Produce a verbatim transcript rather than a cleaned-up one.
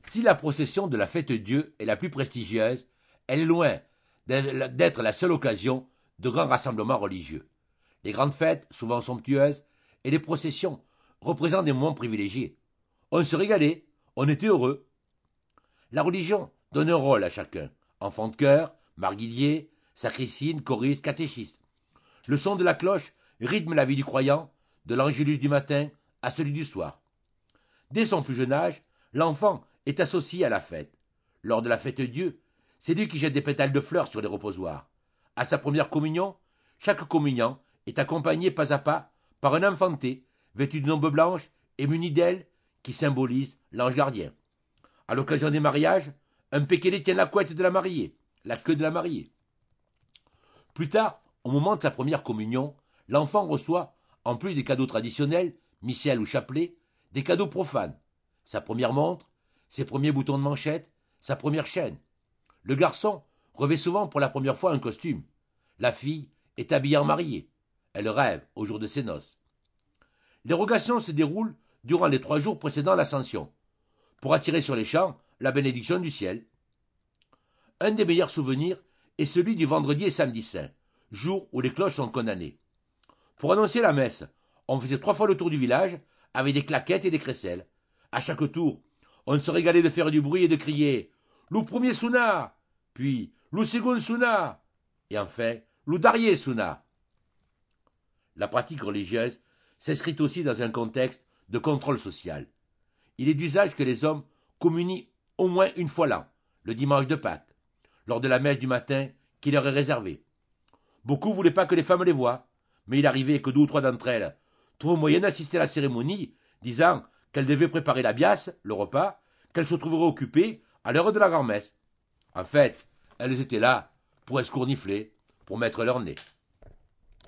Si la procession de la fête-Dieu est la plus prestigieuse, elle est loin d'être la seule occasion de grands rassemblements religieux. Les grandes fêtes, souvent somptueuses, et les processions représentent des moments privilégiés. On se régalait, on était heureux. La religion donne un rôle à chacun. Enfant de chœur, marguillier, sacristine, choriste, catéchiste. Le son de la cloche rythme la vie du croyant, de l'angélus du matin à celui du soir. Dès son plus jeune âge, l'enfant est associé à la fête. Lors de la fête-Dieu, c'est lui qui jette des pétales de fleurs sur les reposoirs. À sa première communion, chaque communiant est accompagné pas à pas par un enfanté vêtu d'une aube blanche et muni d'ailes qui symbolise l'ange gardien. À l'occasion des mariages, un pékélé tient la couette de la mariée, la queue de la mariée. Plus tard, au moment de sa première communion, l'enfant reçoit, en plus des cadeaux traditionnels, missel ou chapelet, des cadeaux profanes. Sa première montre, ses premiers boutons de manchette, sa première chaîne. Le garçon revêt souvent pour la première fois un costume. La fille est habillée en mariée. Elle rêve au jour de ses noces. L'érogation se déroule durant les trois jours précédant l'ascension, pour attirer sur les champs la bénédiction du ciel. Un des meilleurs souvenirs est celui du vendredi et samedi saint, jour où les cloches sont condamnées. Pour annoncer la messe, on faisait trois fois le tour du village avec des claquettes et des crécelles. À chaque tour, on se régalait de faire du bruit et de crier « Lou premier Souna !» puis « Lou second Souna !» et enfin « Lou dernier Souna !» La pratique religieuse s'inscrit aussi dans un contexte de contrôle social. Il est d'usage que les hommes communient au moins une fois l'an, le dimanche de Pâques, lors de la messe du matin qui leur est réservée. Beaucoup ne voulaient pas que les femmes les voient, mais il arrivait que deux ou trois d'entre elles trouvent moyen d'assister à la cérémonie, disant qu'elles devaient préparer la biasse, le repas, qu'elles se trouveraient occupées à l'heure de la grand-messe. En fait, elles étaient là pour escournifler, pour mettre leur nez.